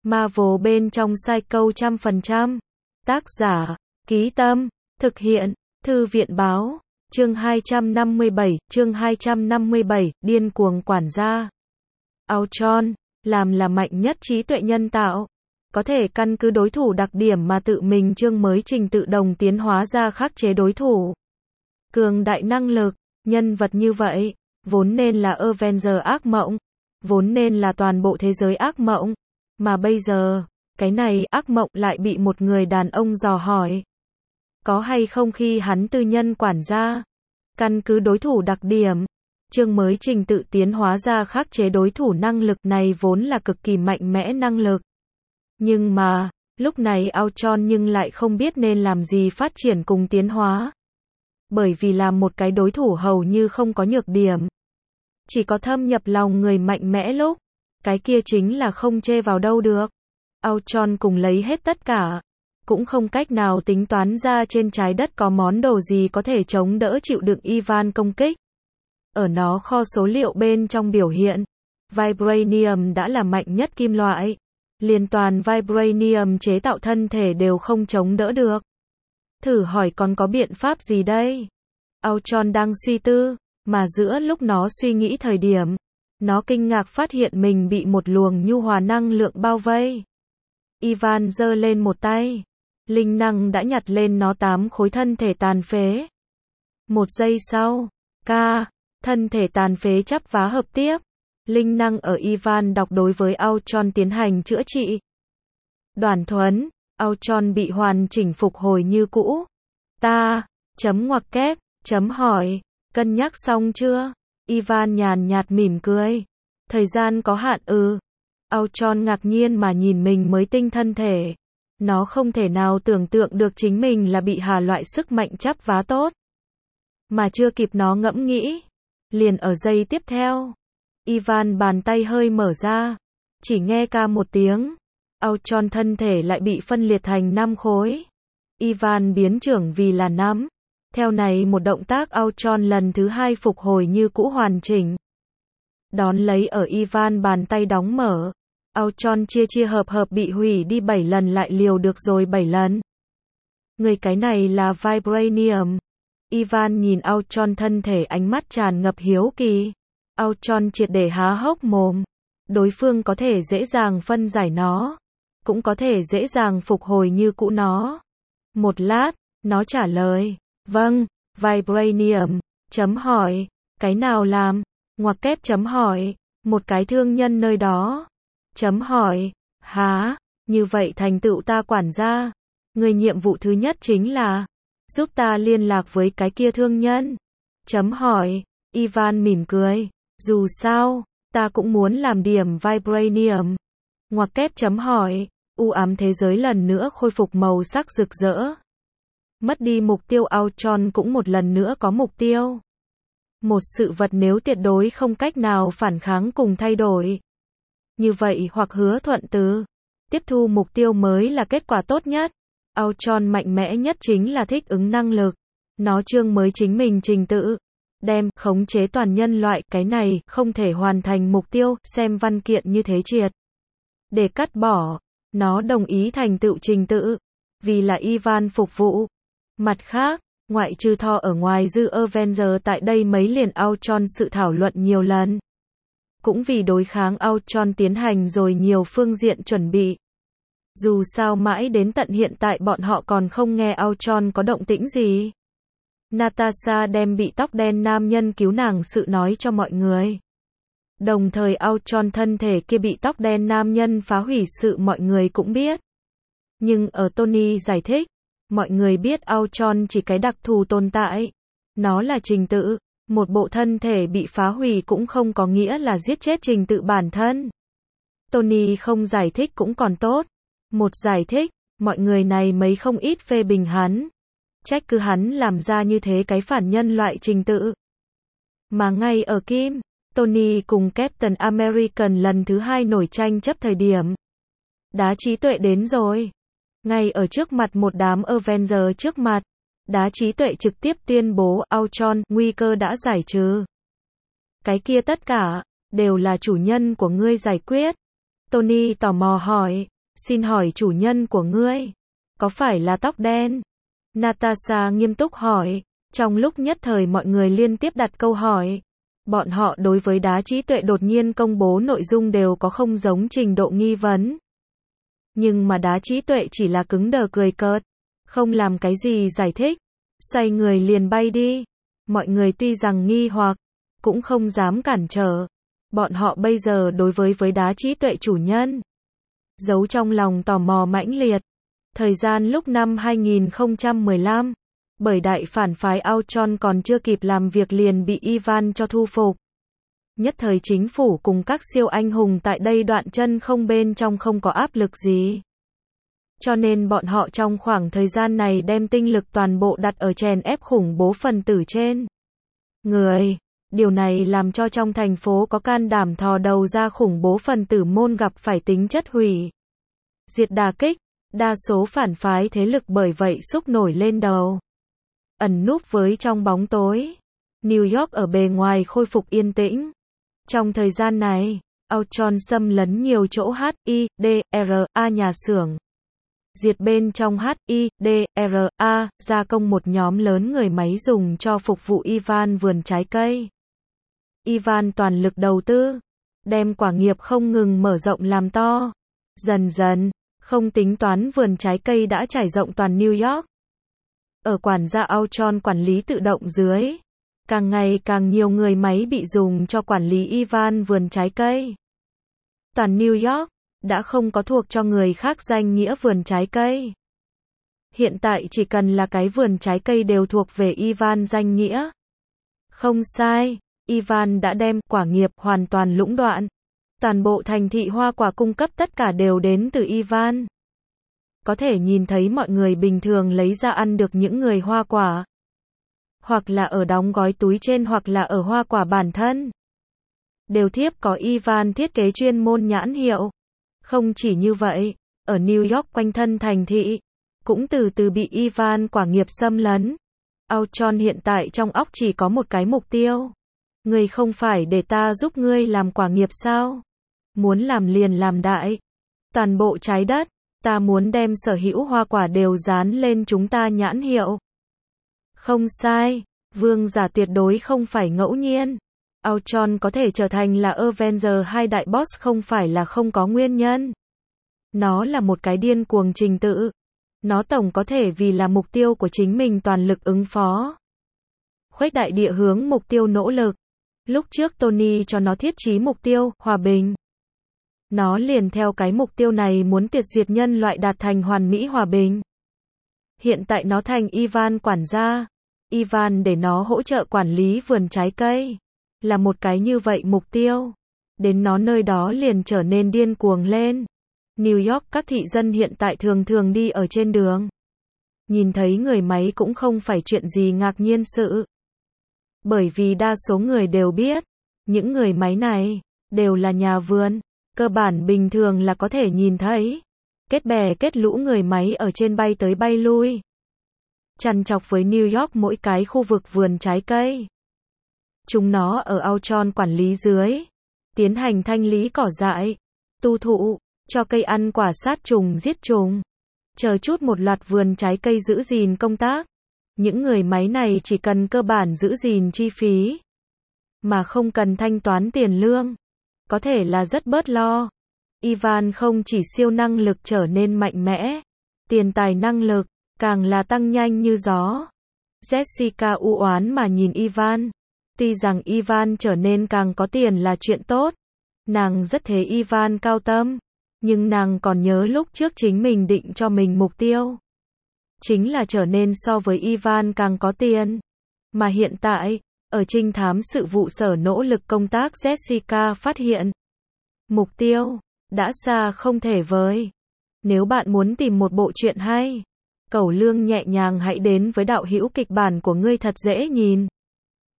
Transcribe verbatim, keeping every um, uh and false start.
Marvel bên trong Psycho trăm phần trăm. Tác giả, Ký Tâm, thực hiện, Thư viện báo, chương hai trăm năm mươi bảy, chương hai trăm năm mươi bảy, điên cuồng quản gia. Ultron, làm là mạnh nhất trí tuệ nhân tạo, có thể căn cứ đối thủ đặc điểm mà tự mình chương mới trình tự động tiến hóa ra khắc chế đối thủ. Cường đại năng lực, nhân vật như vậy, vốn nên là Avenger ác mộng, vốn nên là toàn bộ thế giới ác mộng, mà bây giờ, cái này ác mộng lại bị một người đàn ông dò hỏi. Có hay không khi hắn tư nhân quản gia, căn cứ đối thủ đặc điểm, chương mới trình tự tiến hóa ra khắc chế đối thủ năng lực này vốn là cực kỳ mạnh mẽ năng lực. Nhưng mà, lúc này Ultron nhưng lại không biết nên làm gì phát triển cùng tiến hóa. Bởi vì làm một cái đối thủ hầu như không có nhược điểm. Chỉ có thâm nhập lòng người mạnh mẽ lúc, cái kia chính là không chê vào đâu được. Ultron cùng lấy hết tất cả, cũng không cách nào tính toán ra trên trái đất có món đồ gì có thể chống đỡ chịu đựng Ivan công kích. Ở nó kho số liệu bên trong biểu hiện, Vibranium đã là mạnh nhất kim loại. Liên toàn Vibranium chế tạo thân thể đều không chống đỡ được. Thử hỏi còn có biện pháp gì đây? Ultron đang suy tư, mà giữa lúc nó suy nghĩ thời điểm, nó kinh ngạc phát hiện mình bị một luồng nhu hòa năng lượng bao vây. Ivan giơ lên một tay, linh năng đã nhặt lên nó tám khối thân thể tàn phế. Một giây sau, ca, thân thể tàn phế chắp vá hợp tiếp. Linh năng ở Ivan đọc đối với Ultron tiến hành chữa trị. Đoàn thuấn, Ultron bị hoàn chỉnh phục hồi như cũ. Ta, chấm ngoặc kép, chấm hỏi, cân nhắc xong chưa? Ivan nhàn nhạt mỉm cười. Thời gian có hạn ư. Ultron ngạc nhiên mà nhìn mình mới tinh thân thể. Nó không thể nào tưởng tượng được chính mình là bị hà loại sức mạnh chắp vá tốt. Mà chưa kịp nó ngẫm nghĩ. Liền ở giây tiếp theo. Ivan bàn tay hơi mở ra. Chỉ nghe ca một tiếng. Ultron thân thể lại bị phân liệt thành năm khối. Ivan biến trưởng vì là nắm. Theo này một động tác Ultron lần thứ hai phục hồi như cũ hoàn chỉnh. Đón lấy ở Ivan bàn tay đóng mở. Ultron chia chia hợp hợp bị hủy đi bảy lần lại liều được rồi bảy lần. Người cái này là Vibranium. Ivan nhìn Ultron thân thể ánh mắt tràn ngập hiếu kỳ. Ultron triệt để há hốc mồm. Đối phương có thể dễ dàng phân giải nó. Cũng có thể dễ dàng phục hồi như cũ nó. Một lát, nó trả lời. Vâng, Vibranium. Chấm hỏi. Cái nào làm? Ngoặc kép chấm hỏi. Một cái thương nhân nơi đó. Chấm hỏi. Há, như vậy thành tựu ta quản gia. Người nhiệm vụ thứ nhất chính là giúp ta liên lạc với cái kia thương nhân. Chấm hỏi. Ivan mỉm cười. Dù sao, ta cũng muốn làm điểm Vibranium. Ngoặc kép chấm hỏi. U ám thế giới lần nữa khôi phục màu sắc rực rỡ. Mất đi mục tiêu Ultron cũng một lần nữa có mục tiêu. Một sự vật nếu tuyệt đối không cách nào phản kháng cùng thay đổi. Như vậy hoặc hứa thuận từ. Tiếp thu mục tiêu mới là kết quả tốt nhất. Ultron mạnh mẽ nhất chính là thích ứng năng lực. Nó chương mới chính mình trình tự. Đem, khống chế toàn nhân loại, cái này, không thể hoàn thành mục tiêu, xem văn kiện như thế triệt. Để cắt bỏ, nó đồng ý thành tựu trình tự. Vì là Ivan phục vụ. Mặt khác, ngoại trừ Thor ở ngoài dư Avenger tại đây mấy liền Ultron sự thảo luận nhiều lần. Cũng vì đối kháng Ultron tiến hành rồi nhiều phương diện chuẩn bị. Dù sao mãi đến tận hiện tại bọn họ còn không nghe Ultron có động tĩnh gì. Natasha đem bị tóc đen nam nhân cứu nàng sự nói cho mọi người. Đồng thời Ultron thân thể kia bị tóc đen nam nhân phá hủy sự mọi người cũng biết. Nhưng ở Tony giải thích, mọi người biết Ultron chỉ cái đặc thù tồn tại. Nó là trình tự, một bộ thân thể bị phá hủy cũng không có nghĩa là giết chết trình tự bản thân. Tony không giải thích cũng còn tốt. Một giải thích, mọi người này mấy không ít phê bình hắn. Trách cứ hắn làm ra như thế cái phản nhân loại trình tự. Mà ngay ở Kim, Tony cùng Captain American lần thứ hai nổi tranh chấp thời điểm. Đá trí tuệ đến rồi. Ngay ở trước mặt một đám Avenger trước mặt. Đá trí tuệ trực tiếp tuyên bố Ultron, nguy cơ đã giải trừ. Cái kia tất cả, đều là chủ nhân của ngươi giải quyết. Tony tò mò hỏi, Xin hỏi chủ nhân của ngươi, có phải là tóc đen? Natasha nghiêm túc hỏi. Trong lúc nhất thời mọi người liên tiếp đặt câu hỏi. Bọn họ đối với đá trí tuệ đột nhiên công bố nội dung đều có không giống trình độ nghi vấn. Nhưng mà đá trí tuệ chỉ là cứng đờ cười cợt, không làm cái gì giải thích, xoay người liền bay đi. Mọi người tuy rằng nghi hoặc, cũng không dám cản trở. Bọn họ bây giờ đối với với đá trí tuệ chủ nhân, giấu trong lòng tò mò mãnh liệt. Thời gian lúc năm hai nghìn không trăm mười lăm, bởi đại phản phái Ultron còn chưa kịp làm việc liền bị Ivan cho thu phục. Nhất thời chính phủ cùng các siêu anh hùng tại đây đoạn chân không bên trong không có áp lực gì. Cho nên bọn họ trong khoảng thời gian này đem tinh lực toàn bộ đặt ở chèn ép khủng bố phần tử trên người. Điều này làm cho trong thành phố có can đảm thò đầu ra khủng bố phần tử môn gặp phải tính chất hủy diệt đả kích. Đa số phản phái thế lực bởi vậy xúc nổi lên đầu. Ẩn núp với trong bóng tối. New York ở bề ngoài khôi phục yên tĩnh. Trong thời gian này, Ultron xâm lấn nhiều chỗ H I D R A nhà xưởng. Diệt bên trong H I D R A, gia công một nhóm lớn người máy dùng cho phục vụ Ivan vườn trái cây. Ivan toàn lực đầu tư, đem quả nghiệp không ngừng mở rộng làm to. Dần dần, không tính toán vườn trái cây đã trải rộng toàn New York. Ở quản gia Ultron quản lý tự động dưới, càng ngày càng nhiều người máy bị dùng cho quản lý Ivan vườn trái cây. Toàn New York đã không có thuộc cho người khác danh nghĩa vườn trái cây. Hiện tại chỉ cần là cái vườn trái cây đều thuộc về Ivan danh nghĩa. Không sai, Ivan đã đem quả nghiệp hoàn toàn lũng đoạn. Toàn bộ thành thị hoa quả cung cấp tất cả đều đến từ Ivan. Có thể nhìn thấy mọi người bình thường lấy ra ăn được những người hoa quả. Hoặc là ở đóng gói túi trên hoặc là ở hoa quả bản thân. Đều thiếp có Ivan thiết kế chuyên môn nhãn hiệu. Không chỉ như vậy, ở New York quanh thân thành thị, cũng từ từ bị Ivan quả nghiệp xâm lấn. Ultron hiện tại trong óc chỉ có một cái mục tiêu. Ngươi không phải để ta giúp ngươi làm quả nghiệp sao? Muốn làm liền làm đại. Toàn bộ trái đất, ta muốn đem sở hữu hoa quả đều dán lên chúng ta nhãn hiệu. Không sai, vương giả tuyệt đối không phải ngẫu nhiên. Ultron có thể trở thành là Avenger hai đại boss không phải là không có nguyên nhân. Nó là một cái điên cuồng trình tự. Nó tổng có thể vì là mục tiêu của chính mình toàn lực ứng phó. Khuếch đại địa hướng mục tiêu nỗ lực. Lúc trước Tony cho nó thiết chí mục tiêu, hòa bình. Nó liền theo cái mục tiêu này muốn tuyệt diệt nhân loại đạt thành hoàn mỹ hòa bình. Hiện tại nó thành Ivan quản gia. Ivan để nó hỗ trợ quản lý vườn trái cây. Là một cái như vậy mục tiêu. Đến nó nơi đó liền trở nên điên cuồng lên. New York các thị dân hiện tại thường thường đi ở trên đường. Nhìn thấy người máy cũng không phải chuyện gì ngạc nhiên sự. Bởi vì đa số người đều biết, những người máy này, đều là nhà vườn, cơ bản bình thường là có thể nhìn thấy. Kết bè kết lũ người máy ở trên bay tới bay lui. Chằn chọc với New York mỗi cái khu vực vườn trái cây. Chúng nó ở Ultron quản lý dưới, tiến hành thanh lý cỏ dại, tu thụ, cho cây ăn quả sát trùng giết trùng. Chờ chút một loạt vườn trái cây giữ gìn công tác. Những người máy này chỉ cần cơ bản giữ gìn chi phí, mà không cần thanh toán tiền lương. Có thể là rất bớt lo. Ivan không chỉ siêu năng lực trở nên mạnh mẽ, tiền tài năng lực, càng là tăng nhanh như gió. Jessica u oán mà nhìn Ivan. Tuy rằng Ivan trở nên càng có tiền là chuyện tốt. Nàng rất thế Ivan cao tâm. Nhưng nàng còn nhớ lúc trước chính mình định cho mình mục tiêu. Chính là trở nên so với Ivan càng có tiền. Mà hiện tại, ở trinh thám sự vụ sở nỗ lực công tác Jessica phát hiện. Mục tiêu, đã xa không thể với. Nếu bạn muốn tìm một bộ truyện hay, cẩu lương nhẹ nhàng hãy đến với đạo hữu kịch bản của ngươi thật dễ nhìn.